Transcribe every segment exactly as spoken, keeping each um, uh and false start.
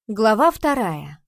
Глава вторая.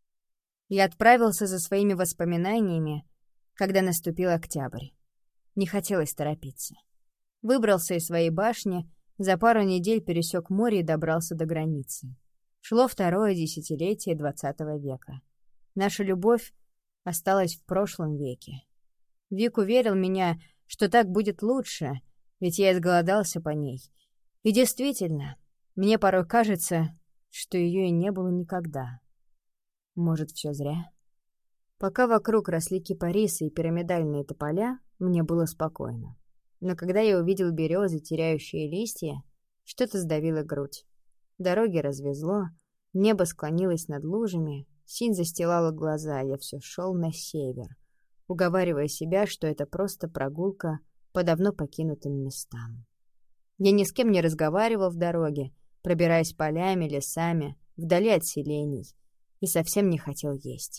Я отправился за своими воспоминаниями, когда наступил октябрь. Не хотелось торопиться. Выбрался из своей башни, за пару недель пересек море и добрался до границы. Шло второе десятилетие двадцатого века. Наша любовь осталась в прошлом веке. Вик уверил меня, что так будет лучше, ведь я изголодался по ней. И действительно, мне порой кажется, что ее и не было никогда. Может, все зря? Пока вокруг росли кипарисы и пирамидальные тополя, мне было спокойно. Но когда я увидел березы, теряющие листья, что-то сдавило грудь. Дороги развезло, небо склонилось над лужами, синь застилала глаза, я все шел на север, уговаривая себя, что это просто прогулка по давно покинутым местам. Я ни с кем не разговаривал в дороге, пробираясь полями, лесами, вдали от селений, и совсем не хотел есть.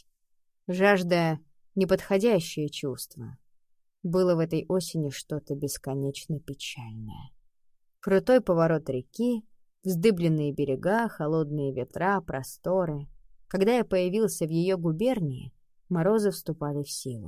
Жажда — неподходящее чувство. Было в этой осени что-то бесконечно печальное. Крутой поворот реки, вздыбленные берега, холодные ветра, просторы. Когда я появился в ее губернии, морозы вступали в силу.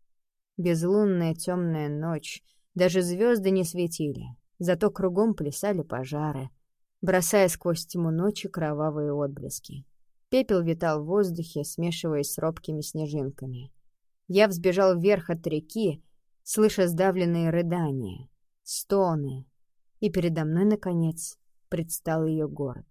Безлунная темная ночь, даже звезды не светили, зато кругом плясали пожары, бросая сквозь тьму ночи кровавые отблески. Пепел витал в воздухе, смешиваясь с робкими снежинками. Я взбежал вверх от реки, слыша сдавленные рыдания, стоны, и передо мной, наконец, предстал ее город.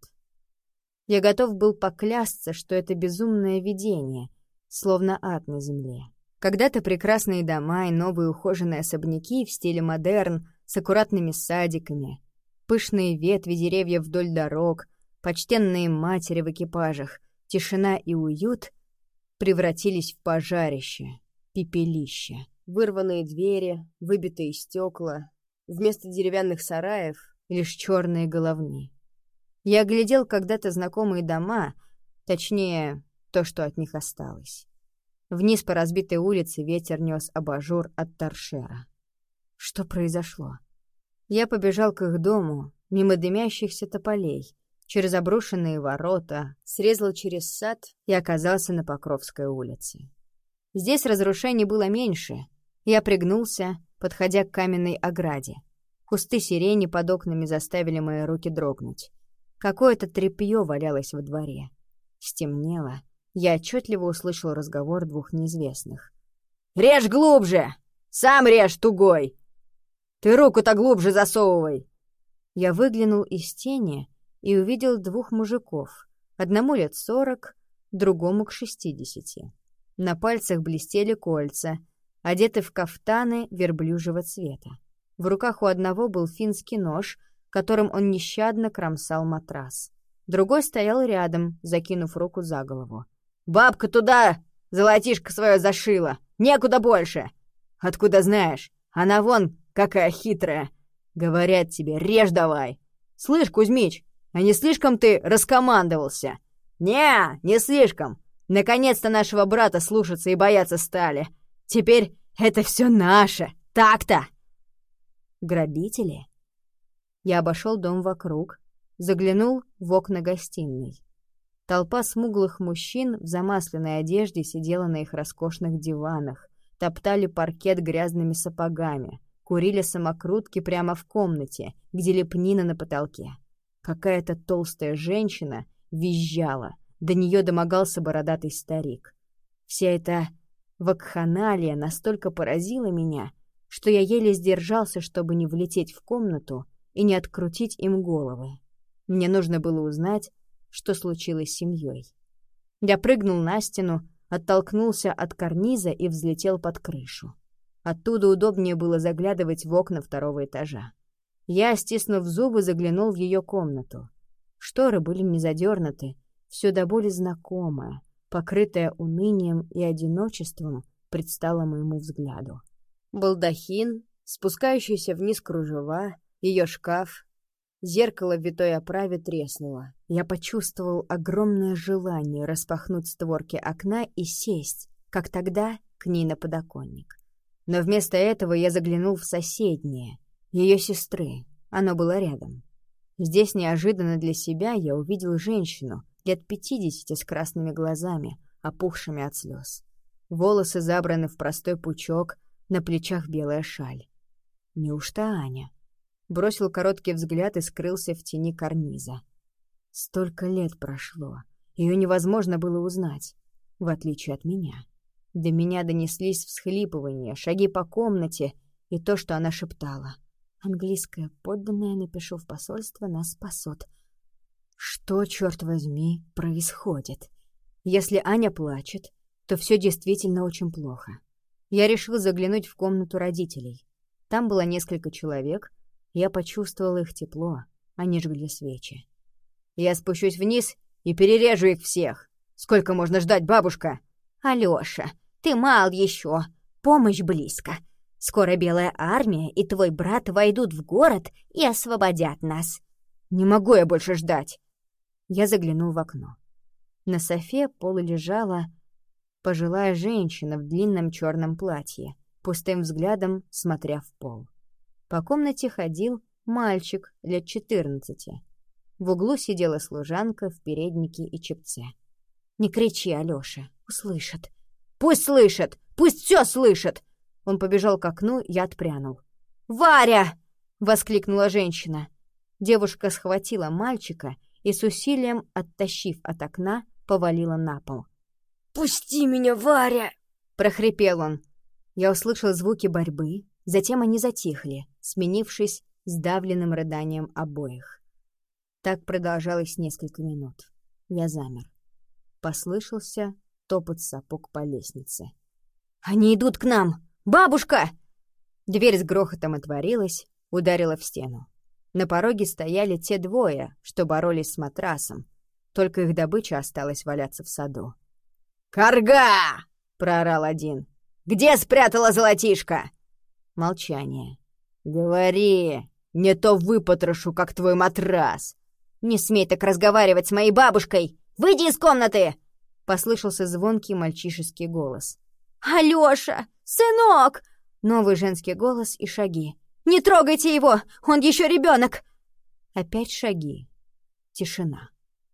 Я готов был поклясться, что это безумное видение, словно ад на земле. Когда-то прекрасные дома и новые ухоженные особняки в стиле модерн с аккуратными садиками, пышные ветви деревьев вдоль дорог, почтенные матери в экипажах, тишина и уют превратились в пожарище, пепелище. Вырванные двери, выбитые стекла, вместо деревянных сараев лишь черные головни. Я оглядел когда-то знакомые дома, точнее, то, что от них осталось. Вниз по разбитой улице ветер нес абажур от торшера. Что произошло? Я побежал к их дому, мимо дымящихся тополей, через обрушенные ворота, срезал через сад и оказался на Покровской улице. Здесь разрушений было меньше. Я пригнулся, подходя к каменной ограде. Кусты сирени под окнами заставили мои руки дрогнуть. Какое-то тряпье валялось во дворе. Стемнело. Я отчетливо услышал разговор двух неизвестных. «Режь глубже! Сам режь, тугой! Ты руку-то глубже засовывай!» Я выглянул из тени и увидел двух мужиков. Одному лет сорок, другому к шестидесяти. На пальцах блестели кольца, одеты в кафтаны верблюжьего цвета. В руках у одного был финский нож, которым он нещадно кромсал матрас. Другой стоял рядом, закинув руку за голову. «Бабка туда! Золотишко свое зашила! Некуда больше!» «Откуда знаешь? Она вон какая хитрая! Говорят тебе, режь давай! Слышь, Кузьмич, а не слишком ты раскомандовался?» «Не, не слишком! Наконец-то нашего брата слушаться и бояться стали! Теперь это все наше! Так-то!» Грабители? Я обошел дом вокруг, заглянул в окна гостиной. Толпа смуглых мужчин в замасленной одежде сидела на их роскошных диванах, топтали паркет грязными сапогами, курили самокрутки прямо в комнате, где лепнина на потолке. Какая-то толстая женщина визжала, до нее домогался бородатый старик. Вся эта вакханалия настолько поразила меня, что я еле сдержался, чтобы не влететь в комнату и не открутить им головы. Мне нужно было узнать, что случилось с семьей. Я прыгнул на стену, оттолкнулся от карниза и взлетел под крышу. Оттуда удобнее было заглядывать в окна второго этажа. Я, стиснув зубы, заглянул в ее комнату. Шторы были не задернуты, все до боли знакомое, покрытое унынием и одиночеством, предстало моему взгляду. Балдахин, спускающийся вниз кружева, ее шкаф, зеркало в витой оправе треснуло. Я почувствовал огромное желание распахнуть створки окна и сесть, как тогда, к ней на подоконник. Но вместо этого я заглянул в соседнее, ее сестры. Оно было рядом. Здесь неожиданно для себя я увидел женщину, лет пятидесяти, с красными глазами, опухшими от слез. Волосы забраны в простой пучок, на плечах белая шаль. Неужто Аня? Бросил короткий взгляд и скрылся в тени карниза. Столько лет прошло, ее невозможно было узнать, в отличие от меня. До меня донеслись всхлипывания, шаги по комнате и то, что она шептала. «Английская подданная, напишу в посольство, нас спасут». Что, черт возьми, происходит? Если Аня плачет, то все действительно очень плохо. Я решил заглянуть в комнату родителей. Там было несколько человек, я почувствовал их тепло, они жгли свечи. «Я спущусь вниз и перережу их всех! Сколько можно ждать, бабушка?» «Алёша, ты мал еще, помощь близко. Скоро Белая армия и твой брат войдут в город и освободят нас». «Не могу я больше ждать!» Я заглянул в окно. На софе полулежала пожилая женщина в длинном черном платье, пустым взглядом смотря в пол. По комнате ходил мальчик лет четырнадцати. В углу сидела служанка в переднике и чепце. «Не кричи, Алёша, услышат». «Пусть слышат! Пусть все слышат!» Он побежал к окну, я отпрянул. «Варя!» — воскликнула женщина. Девушка схватила мальчика и с усилием, оттащив от окна, повалила на пол. «Пусти меня, Варя!» — прохрипел он. Я услышал звуки борьбы, затем они затихли, сменившись сдавленным рыданием обоих. Так продолжалось несколько минут. Я замер. Послышался топот сапог по лестнице. «Они идут к нам! Бабушка!» Дверь с грохотом отворилась, ударила в стену. На пороге стояли те двое, что боролись с матрасом. Только их добыча осталась валяться в саду. «Карга!» — проорал один. «Где спрятала золотишко?» Молчание. «Говори, не то выпотрошу, как твой матрас!» «Не смей так разговаривать с моей бабушкой! Выйди из комнаты!» Послышался звонкий мальчишеский голос. «Алёша! Сынок!» Новый женский голос и шаги. «Не трогайте его! Он еще ребенок!» Опять шаги. Тишина.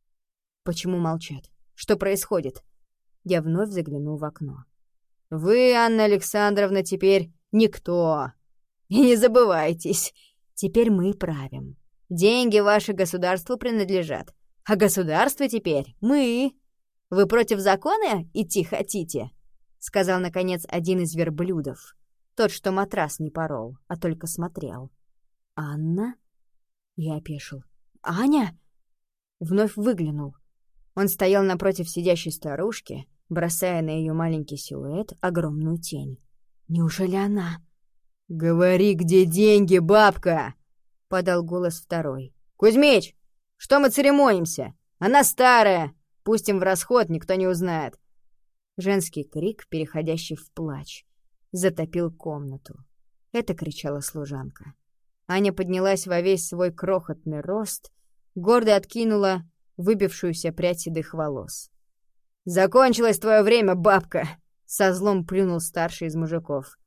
Почему молчат? Что происходит? Я вновь заглянул в окно. «Вы, Анна Александровна, теперь никто. И не забывайтесь, теперь мы правим. Деньги ваши государству принадлежат, а государство теперь мы. Вы против закона идти хотите?» Сказал, наконец, один из верблюдов. Тот, что матрас не порол, а только смотрел. «Анна?» Я опешил. «Аня?» Вновь выглянул. Он стоял напротив сидящей старушки, бросая на ее маленький силуэт огромную тень. «Неужели она?» «Говори, где деньги, бабка!» — подал голос второй. «Кузьмич, что мы церемонимся? Она старая! Пустим в расход, никто не узнает!» Женский крик, переходящий в плач, затопил комнату. Это кричала служанка. Аня поднялась во весь свой крохотный рост, гордо откинула выбившуюся прядь седых волос. «Закончилось твое время, бабка!» — со злом плюнул старший из мужиков.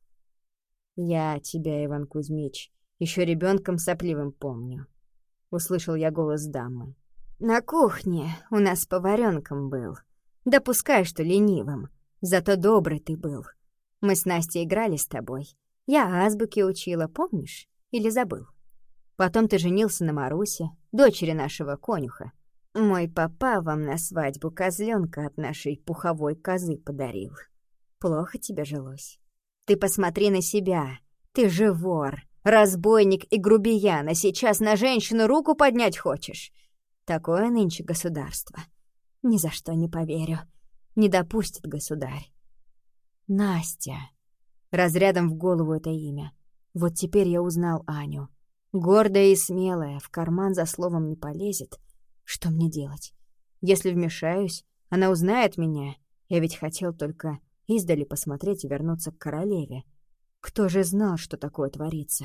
«Я тебя, Иван Кузьмич, еще ребенком сопливым помню», — услышал я голос дамы. «На кухне у нас поваренком был. Допускай, что ленивым, зато добрый ты был. Мы с Настей играли с тобой. Я азбуки учила, помнишь? Или забыл? Потом ты женился на Марусе, дочери нашего конюха. Мой папа вам на свадьбу козленка от нашей пуховой козы подарил. Плохо тебе жилось. Ты посмотри на себя. Ты же вор, разбойник и грубиян, а сейчас на женщину руку поднять хочешь? Такое нынче государство. Ни за что не поверю. Не допустит государь». Настя. Разрядом в голову это имя. Вот теперь я узнал Аню. Гордая и смелая, в карман за словом не полезет. Что мне делать? Если вмешаюсь, она узнает меня. Я ведь хотел только издали посмотреть и вернуться к королеве. Кто же знал, что такое творится?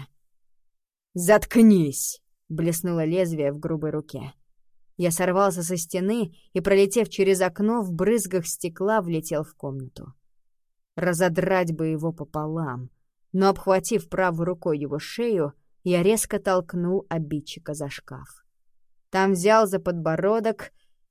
«Заткнись!» — блеснуло лезвие в грубой руке. Я сорвался со стены и, пролетев через окно, в брызгах стекла влетел в комнату. Разодрать бы его пополам, но, обхватив правой рукой его шею, я резко толкнул обидчика за шкаф. Там взял за подбородок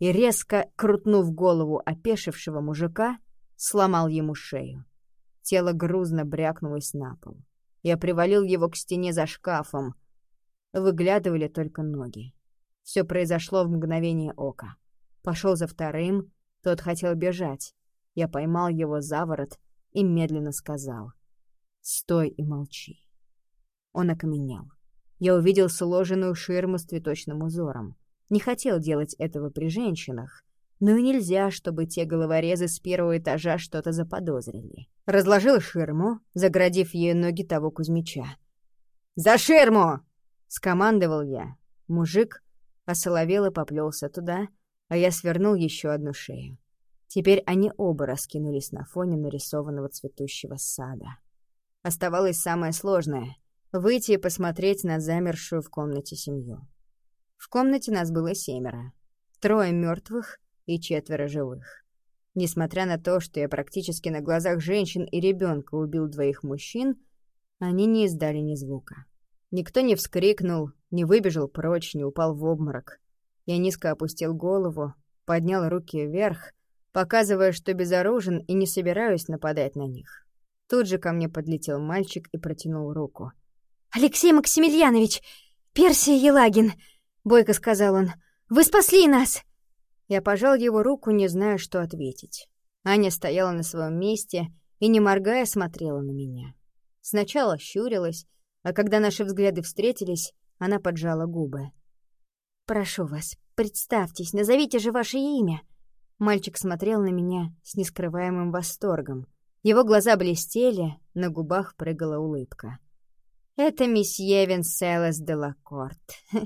и, резко крутнув голову опешившего мужика, сломал ему шею. Тело грузно брякнулось на пол. Я привалил его к стене за шкафом. Выглядывали только ноги. Все произошло в мгновение ока. Пошел за вторым, тот хотел бежать. Я поймал его за ворот и медленно сказал: «Стой и молчи». Он окаменел. Я увидел сложенную ширму с цветочным узором. Не хотел делать этого при женщинах, но и нельзя, чтобы те головорезы с первого этажа что-то заподозрили. Разложил ширму, заградив ею ноги того Кузьмича. «За ширму!» — скомандовал я. Мужик осоловел и поплелся туда, а я свернул еще одну шею. Теперь они оба раскинулись на фоне нарисованного цветущего сада. Оставалось самое сложное — выйти и посмотреть на замершую в комнате семью. В комнате нас было семеро. Трое мертвых и четверо живых. Несмотря на то, что я практически на глазах женщин и ребенка убил двоих мужчин, они не издали ни звука. Никто не вскрикнул, не выбежал прочь, не упал в обморок. Я низко опустил голову, поднял руки вверх, показывая, что безоружен и не собираюсь нападать на них. Тут же ко мне подлетел мальчик и протянул руку. «Алексей Максимiliaнович! Персия Елагин!» — бойко сказал он. «Вы спасли нас!» Я пожал его руку, не зная, что ответить. Аня стояла на своем месте и, не моргая, смотрела на меня. Сначала щурилась, а когда наши взгляды встретились, она поджала губы. «Прошу вас, представьтесь, назовите же ваше имя!» Мальчик смотрел на меня с нескрываемым восторгом. Его глаза блестели, на губах прыгала улыбка. «Это месье Венселос де Лакорт,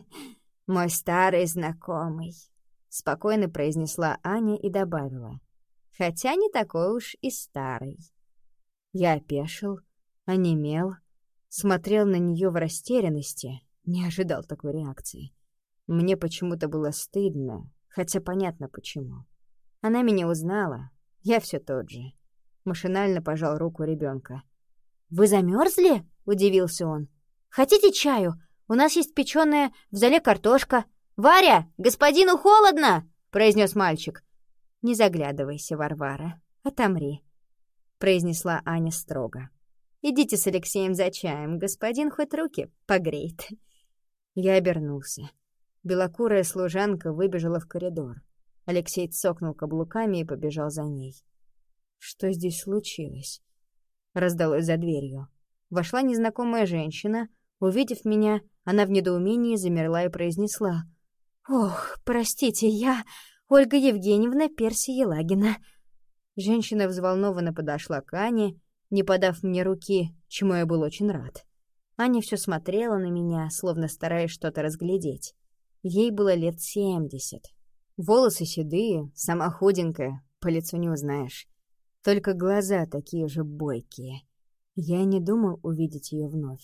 мой старый знакомый», — спокойно произнесла Аня и добавила. «Хотя не такой уж и старый». Я опешил, онемел, смотрел на нее в растерянности, не ожидал такой реакции. Мне почему-то было стыдно, хотя понятно почему. Она меня узнала, я все тот же. Машинально пожал руку ребенка. «Вы замерзли?» — удивился он. «Хотите чаю? У нас есть печеная в зале картошка». «Варя, господину холодно!» — произнес мальчик. «Не заглядывайся, Варвара, отомри», — произнесла Аня строго. «Идите с Алексеем за чаем, господин хоть руки погреет». Я обернулся. Белокурая служанка выбежала в коридор. Алексей цокнул каблуками и побежал за ней. «Что здесь случилось?» Раздалось за дверью. Вошла незнакомая женщина. Увидев меня, она в недоумении замерла и произнесла: «Ох, простите, я Ольга Евгеньевна Персия Елагина». Женщина взволнованно подошла к Ане, не подав мне руки, чему я был очень рад. Аня все смотрела на меня, словно стараясь что-то разглядеть. Ей было лет семьдесят. Волосы седые, сама худенькая, по лицу не узнаешь. Только глаза такие же бойкие. Я не думал увидеть ее вновь.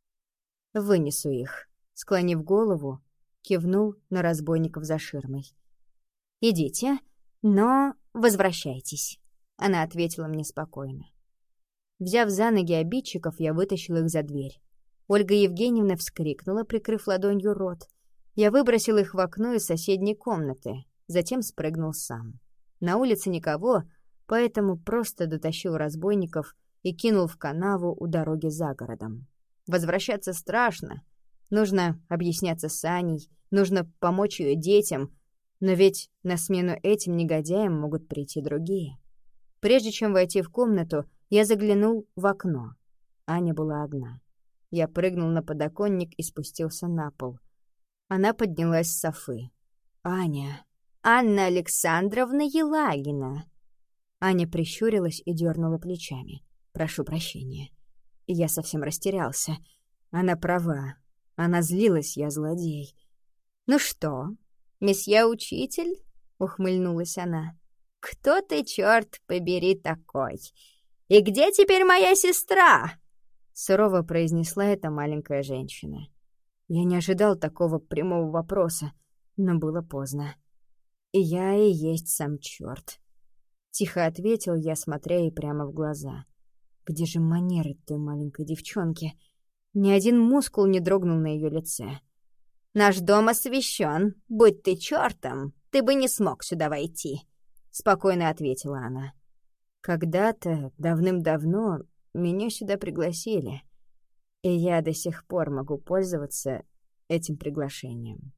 «Вынесу их», — склонив голову, кивнул на разбойников за ширмой. «Идите, но возвращайтесь», — она ответила мне спокойно. Взяв за ноги обидчиков, я вытащил их за дверь. Ольга Евгеньевна вскрикнула, прикрыв ладонью рот. Я выбросил их в окно из соседней комнаты, затем спрыгнул сам. На улице никого, поэтому просто дотащил разбойников и кинул в канаву у дороги за городом. Возвращаться страшно. Нужно объясняться с Аней, нужно помочь ее детям, но ведь на смену этим негодяям могут прийти другие. Прежде чем войти в комнату, я заглянул в окно. Аня была одна. Я прыгнул на подоконник и спустился на пол. Она поднялась с софы. «Аня! Анна Александровна Елагина!» Аня прищурилась и дернула плечами. «Прошу прощения». Я совсем растерялся. Она права. Она злилась, я злодей. «Ну что, месье учитель?» — ухмыльнулась она. «Кто ты, черт побери, такой? И где теперь моя сестра?» Сурово произнесла эта маленькая женщина. Я не ожидал такого прямого вопроса, но было поздно. «И я и есть сам черт», — тихо ответил я, смотря ей прямо в глаза. «Где же манеры той маленькой девчонки?» Ни один мускул не дрогнул на ее лице. «Наш дом освящен, будь ты чертом!» ты бы не смог сюда войти», — спокойно ответила она. «Когда-то, давным-давно, меня сюда пригласили, и я до сих пор могу пользоваться этим приглашением».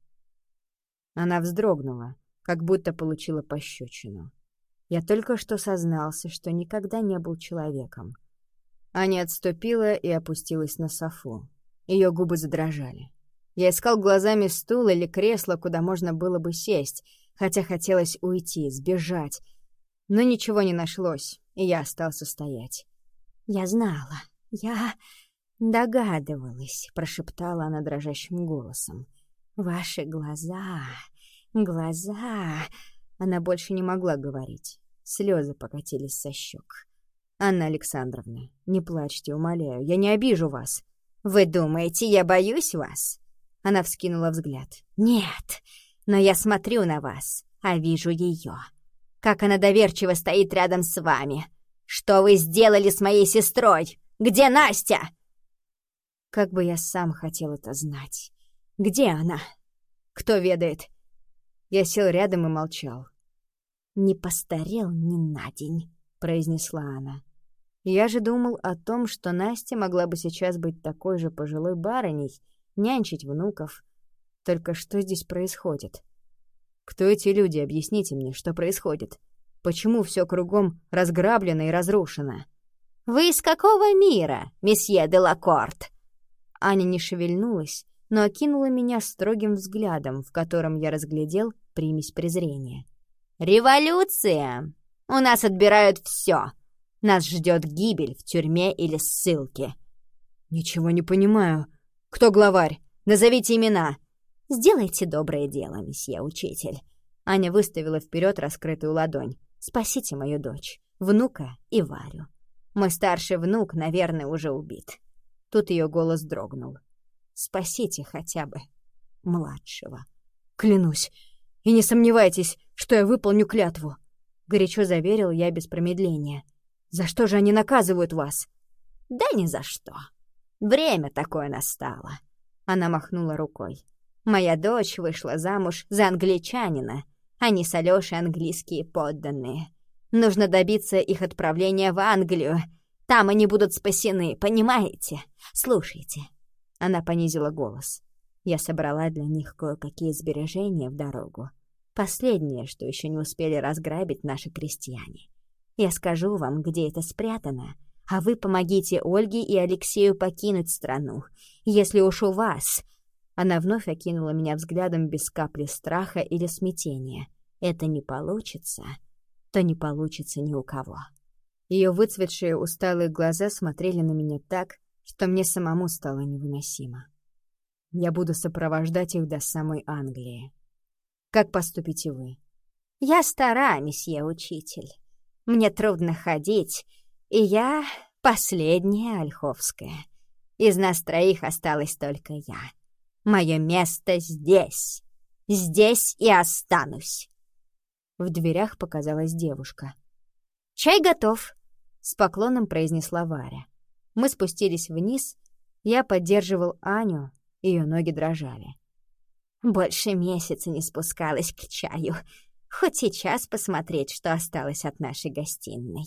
Она вздрогнула, как будто получила пощечину. Я только что сознался, что никогда не был человеком. Аня отступила и опустилась на софу. Ее губы задрожали. Я искал глазами стул или кресло, куда можно было бы сесть, хотя хотелось уйти, сбежать. Но ничего не нашлось, и я остался стоять. «Я знала, я догадывалась», — прошептала она дрожащим голосом. «Ваши глаза, глаза...» Она больше не могла говорить. Слезы покатились со щек. «Анна Александровна, не плачьте, умоляю, я не обижу вас». «Вы думаете, я боюсь вас?» Она вскинула взгляд. «Нет, но я смотрю на вас, а вижу ее. Как она доверчиво стоит рядом с вами. Что вы сделали с моей сестрой? Где Настя?» Как бы я сам хотел это знать. Где она? Кто ведает? Я сел рядом и молчал. «Не постарел ни на день», — произнесла она. Я же думал о том, что Настя могла бы сейчас быть такой же пожилой барыней, нянчить внуков. Только что здесь происходит? Кто эти люди? Объясните мне, что происходит? Почему все кругом разграблено и разрушено? «Вы из какого мира, месье де Лакорт?» Аня не шевельнулась, но окинула меня строгим взглядом, в котором я разглядел примесь презрения. «Революция! У нас отбирают все. Нас ждет гибель в тюрьме или ссылке». «Ничего не понимаю. Кто главарь? Назовите имена». «Сделайте доброе дело, месье учитель». Аня выставила вперед раскрытую ладонь. «Спасите мою дочь, внука и Варю. Мой старший внук, наверное, уже убит». Тут ее голос дрогнул. «Спасите хотя бы младшего». «Клянусь, и не сомневайтесь, что я выполню клятву», — горячо заверил я без промедления. «За что же они наказывают вас?» «Да ни за что. Время такое настало». Она махнула рукой. «Моя дочь вышла замуж за англичанина. Они с Алёшей английские подданные. Нужно добиться их отправления в Англию. Там они будут спасены, понимаете? Слушайте». Она понизила голос. «Я собрала для них кое-какие сбережения в дорогу. Последнее, что еще не успели разграбить наши крестьяне. Я скажу вам, где это спрятано, а вы помогите Ольге и Алексею покинуть страну. Если уж у вас...» Она вновь окинула меня взглядом без капли страха или смятения. «Это не получится, то не получится ни у кого». Ее выцветшие усталые глаза смотрели на меня так, что мне самому стало невыносимо. «Я буду сопровождать их до самой Англии. Как поступите вы?» «Я стара, месье учитель. Мне трудно ходить, и я последняя Ольховская. Из нас троих осталась только я. Мое место здесь. Здесь и останусь». В дверях показалась девушка. «Чай готов», — с поклоном произнесла Варя. Мы спустились вниз, я поддерживал Аню, ее ноги дрожали. «Больше месяца не спускалась к чаю. Хоть сейчас посмотреть, что осталось от нашей гостиной».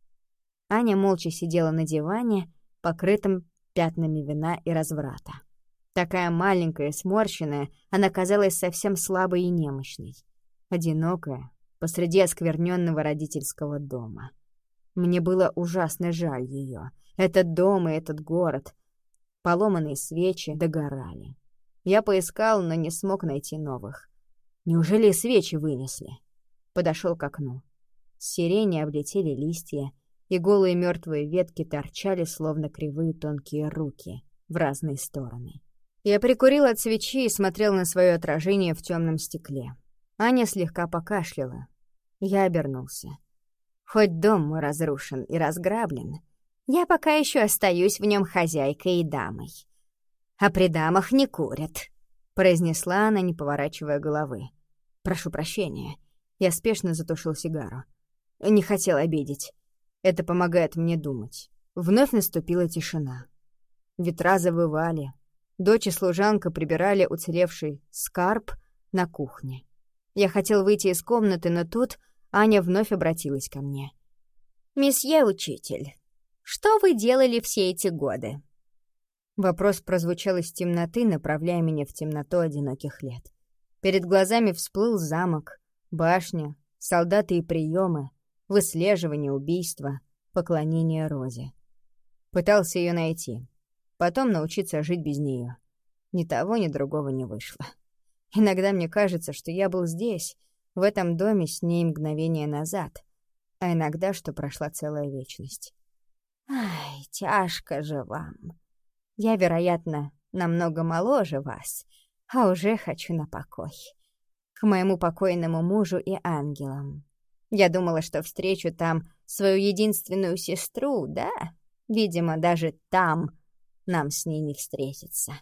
Аня молча сидела на диване, покрытым пятнами вина и разврата. Такая маленькая и сморщенная, она казалась совсем слабой и немощной. Одинокая, посреди оскверненного родительского дома. Мне было ужасно жаль ее. Этот дом и этот город. Поломанные свечи догорали. Я поискал, но не смог найти новых. Неужели и свечи вынесли? Подошел к окну. С сирени облетели листья, и голые мертвые ветки торчали, словно кривые тонкие руки, в разные стороны. Я прикурил от свечи и смотрел на свое отражение в темном стекле. Аня слегка покашляла. Я обернулся. Хоть дом мой разрушен и разграблен, я пока еще остаюсь в нем хозяйкой и дамой. «А при дамах не курят», — произнесла она, не поворачивая головы. «Прошу прощения». Я спешно затушил сигару. Не хотел обидеть. Это помогает мне думать. Вновь наступила тишина. Ветра завывали. Дочь и служанка прибирали уцелевший скарб на кухне. Я хотел выйти из комнаты, но тут Аня вновь обратилась ко мне. «Месье учитель, что вы делали все эти годы?» Вопрос прозвучал из темноты, направляя меня в темноту одиноких лет. Перед глазами всплыл замок, башня, солдаты и приемы, выслеживание, убийство, поклонение Розе. Пытался ее найти, потом научиться жить без нее. Ни того, ни другого не вышло. Иногда мне кажется, что я был здесь, в этом доме с ней мгновение назад, а иногда, что прошла целая вечность. Ай, тяжко же вам. Я, вероятно, намного моложе вас, а уже хочу на покой. К моему покойному мужу и ангелам. Я думала, что встречу там свою единственную сестру, да? Видимо, даже там нам с ней не встретиться.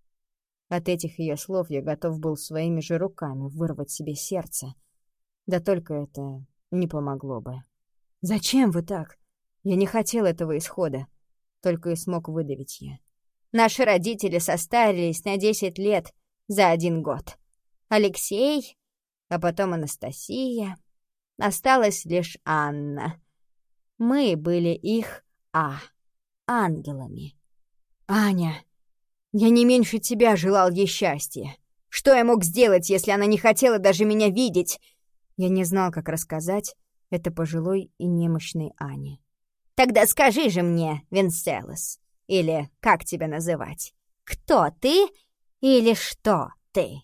От этих ее слов я готов был своими же руками вырвать себе сердце. Да только это не помогло бы. «Зачем вы так? Я не хотел этого исхода», — только и смог выдавить я. «Наши родители состарились на десять лет за один год. Алексей, а потом Анастасия. Осталась лишь Анна. Мы были их А, ангелами». «Аня, я не меньше тебя желал ей счастья. Что я мог сделать, если она не хотела даже меня видеть?» Я не знал, как рассказать это пожилой и немощной Ане. «Тогда скажи же мне, Венселос, или как тебя называть, кто ты или что ты?»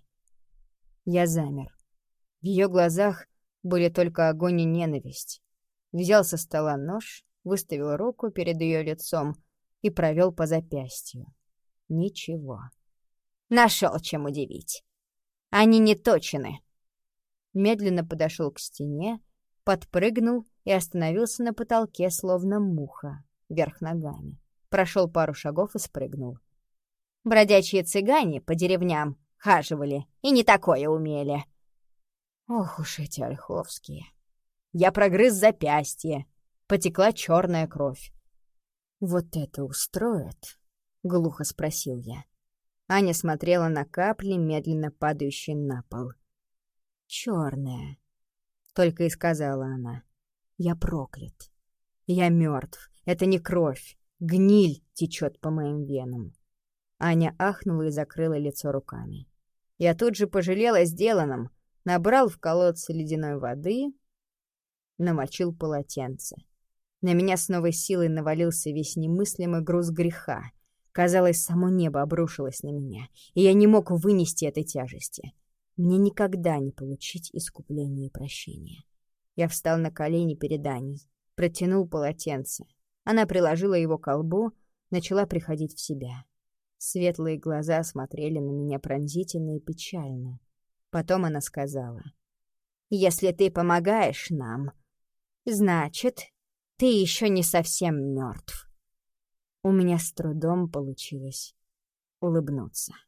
Я замер. В ее глазах были только огонь и ненависть. Взял со стола нож, выставил руку перед ее лицом и провел по запястью. Ничего. Нашел чем удивить. Они не точены. Медленно подошел к стене, подпрыгнул и остановился на потолке, словно муха, вверх ногами. Прошел пару шагов и спрыгнул. Бродячие цыгане по деревням хаживали и не такое умели. Ох уж эти ольховские. Я прогрыз запястье. Потекла черная кровь. «Вот это устроит?» — глухо спросил я. Аня смотрела на капли, медленно падающие на пол. «Черная», — только и сказала она. «Я проклят. Я мертв. Это не кровь. Гниль течет по моим венам». Аня ахнула и закрыла лицо руками. Я тут же пожалел о сделанном, набрал в колодце ледяной воды, намочил полотенце. На меня с новой силой навалился весь немыслимый груз греха. Казалось, само небо обрушилось на меня, и я не мог вынести этой тяжести. Мне никогда не получить искупления и прощения. Я встал на колени перед Аней, протянул полотенце. Она приложила его к колбу, начала приходить в себя. Светлые глаза смотрели на меня пронзительно и печально. Потом она сказала: «Если ты помогаешь нам, значит, ты еще не совсем мертв». У меня с трудом получилось улыбнуться.